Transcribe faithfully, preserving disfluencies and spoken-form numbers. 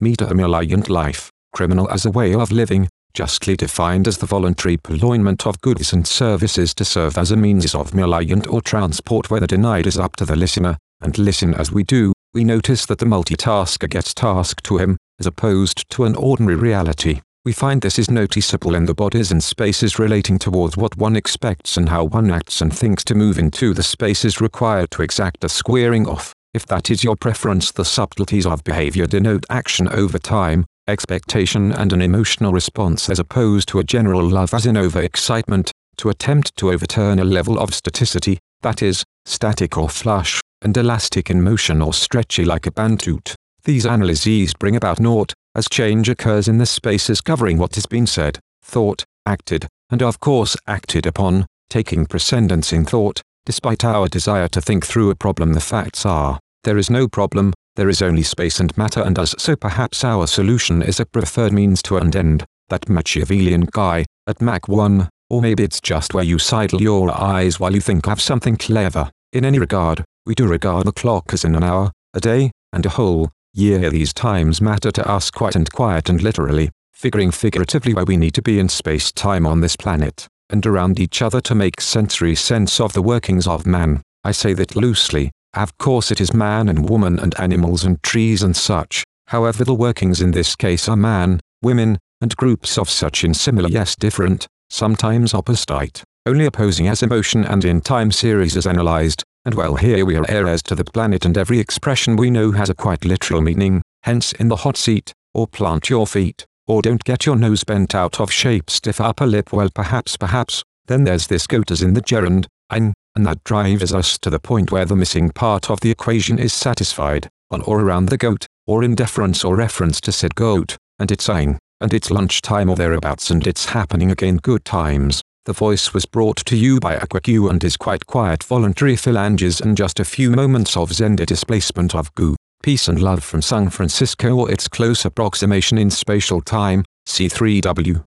Meta-emolument life, criminal as a way of living, justly defined as the voluntary purloinment of goods and services to serve as a means of emolument or transport whether denied is up to the listener, and listen as we do, we notice that the multitasker gets tasked to him, as opposed to an ordinary reality. We find this is noticeable in the bodies and spaces relating towards what one expects and how one acts and thinks to move into the spaces required to exact a squaring off. If that is your preference, the subtleties of behavior denote action over time, expectation and an emotional response as opposed to a general love as in over-excitement, to attempt to overturn a level of staticity, that is, static or flush, and elastic in motion or stretchy like a bantoot. These analyses bring about naught, as change occurs in the spaces covering what has been said, thought, acted, and of course acted upon, taking precedence in thought. Despite our desire to think through a problem, the facts are, there is no problem, there is only space and matter, and as so perhaps our solution is a preferred means to an end, that Machiavellian guy, at Mach one, or maybe it's just where you sidle your eyes while you think of something clever. In any regard, we do regard the clock as in an hour, a day, and a whole year. These times matter to us quite and quiet and literally, figuring figuratively where we need to be in space-time on this planet, and around each other to make sensory sense of the workings of man. I say that loosely, of course it is man and woman and animals and trees and such, however the workings in this case are man, women, and groups of such in similar yes different, sometimes opposite, only opposing as emotion and in time series as analyzed. And well, here we are heirs to the planet, and every expression we know has a quite literal meaning, hence in the hot seat, or plant your feet, or don't get your nose bent out of shape, stiff upper lip, well perhaps perhaps, then there's this goat as in the gerund, ein, and that drives us to the point where the missing part of the equation is satisfied, on or around the goat, or in deference or reference to said goat, and it's ein, and it's lunchtime or thereabouts, and it's happening again. Good times. The voice was brought to you by AquaQ and his quite quiet voluntary phalanges and just a few moments of Zenda displacement of goo. Peace and love from San Francisco or its close approximation in spatial time, C three W.